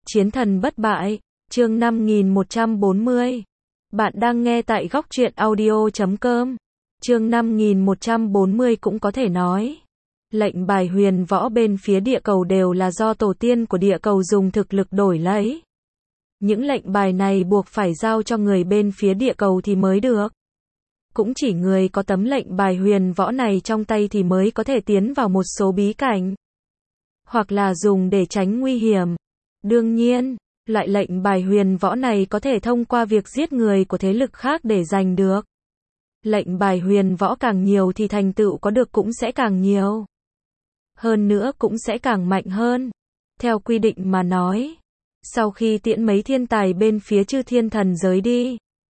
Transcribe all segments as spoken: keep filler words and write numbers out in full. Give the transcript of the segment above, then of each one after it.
Chiến thần bất bại, chương năm nghìn một trăm bốn mươi. Bạn đang nghe tại góc truyện audio chấm com. Chương năm nghìn một trăm bốn mươi cũng có thể nói. Lệnh bài huyền võ bên phía địa cầu đều là do tổ tiên của địa cầu dùng thực lực đổi lấy. Những lệnh bài này buộc phải giao cho người bên phía địa cầu thì mới được. Cũng chỉ người có tấm lệnh bài huyền võ này trong tay thì mới có thể tiến vào một số bí cảnh. Hoặc là dùng để tránh nguy hiểm. Đương nhiên, loại lệnh bài huyền võ này có thể thông qua việc giết người của thế lực khác để giành được. Lệnh bài huyền võ càng nhiều thì thành tựu có được cũng sẽ càng nhiều. Hơn nữa cũng sẽ càng mạnh hơn. Theo quy định mà nói, sau khi tiễn mấy thiên tài bên phía chư thiên thần giới đi,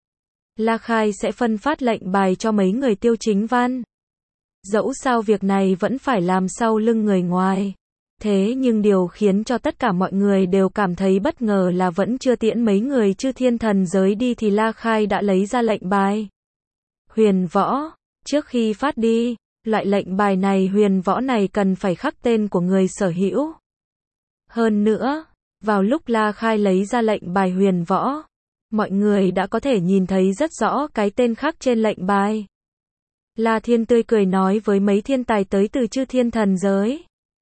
La Khai sẽ phân phát lệnh bài cho mấy người Tiêu Chính Văn. Dẫu sao việc này vẫn phải làm sau lưng người ngoài. Thế nhưng điều khiến cho tất cả mọi người đều cảm thấy bất ngờ là vẫn chưa tiễn mấy người chư thiên thần giới đi thì La Khai đã lấy ra lệnh bài huyền võ. Trước khi phát đi, loại lệnh bài này huyền võ này cần phải khắc tên của người sở hữu. Hơn nữa, vào lúc La Khai lấy ra lệnh bài huyền võ, mọi người đã có thể nhìn thấy rất rõ cái tên khắc trên lệnh bài. La Thiên tươi cười nói với mấy thiên tài tới từ chư thiên thần giới.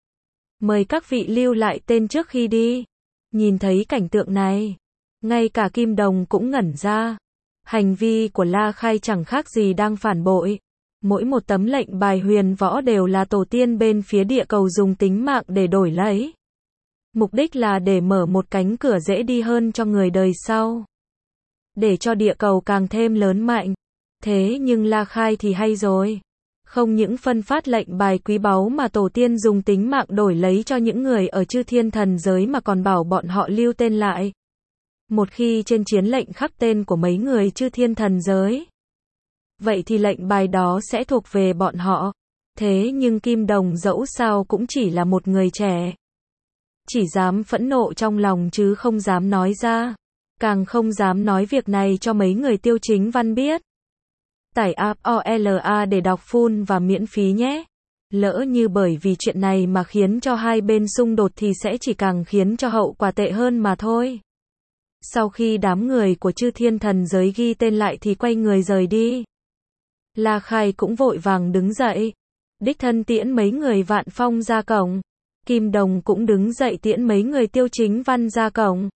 Mời các vị lưu lại tên trước khi đi. Nhìn thấy cảnh tượng này, ngay cả Kim Đồng cũng ngẩn ra. Hành vi của La Khai chẳng khác gì đang phản bội. Mỗi một tấm lệnh bài huyền võ đều là tổ tiên bên phía địa cầu dùng tính mạng để đổi lấy. Mục đích là để mở một cánh cửa dễ đi hơn cho người đời sau. Để cho địa cầu càng thêm lớn mạnh. Thế nhưng La Khai thì hay rồi. Không những phân phát lệnh bài quý báu mà tổ tiên dùng tính mạng đổi lấy cho những người ở chư thiên thần giới mà còn bảo bọn họ lưu tên lại. Một khi trên chiến lệnh khắc tên của mấy người chư thiên thần giới, vậy thì lệnh bài đó sẽ thuộc về bọn họ. Thế nhưng Kim Đồng dẫu sao cũng chỉ là một người trẻ. Chỉ dám phẫn nộ trong lòng chứ không dám nói ra. Càng không dám nói việc này cho mấy người Tiêu Chính Văn biết. Tải app o lờ a để đọc full và miễn phí nhé. Lỡ như bởi vì chuyện này mà khiến cho hai bên xung đột thì sẽ chỉ càng khiến cho hậu quả tệ hơn mà thôi. Sau khi đám người của chư thiên thần giới ghi tên lại thì quay người rời đi. La Khai cũng vội vàng đứng dậy. Đích thân tiễn mấy người Vạn Phong ra cổng. Kim Đồng cũng đứng dậy tiễn mấy người Tiêu Chính Văn ra cổng.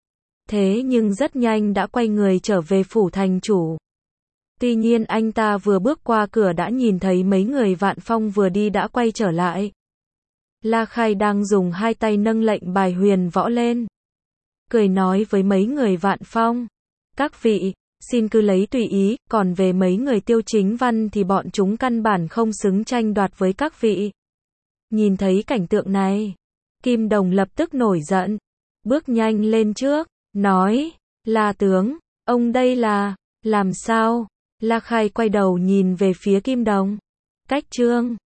Thế nhưng rất nhanh đã quay người trở về phủ thành chủ. Tuy nhiên anh ta vừa bước qua cửa đã nhìn thấy mấy người Vạn Phong vừa đi đã quay trở lại. La Khai đang dùng hai tay nâng lệnh bài huyền võ lên. Cười nói với mấy người Vạn Phong. Các vị, xin cứ lấy tùy ý, còn về mấy người Tiêu Chính Văn thì bọn chúng căn bản không xứng tranh đoạt với các vị. Nhìn thấy cảnh tượng này, Kim Đồng lập tức nổi giận. Bước nhanh lên trước, nói, La tướng, ông đây là, làm sao? La Khai quay đầu nhìn về phía Kim Đồng. Cách trương,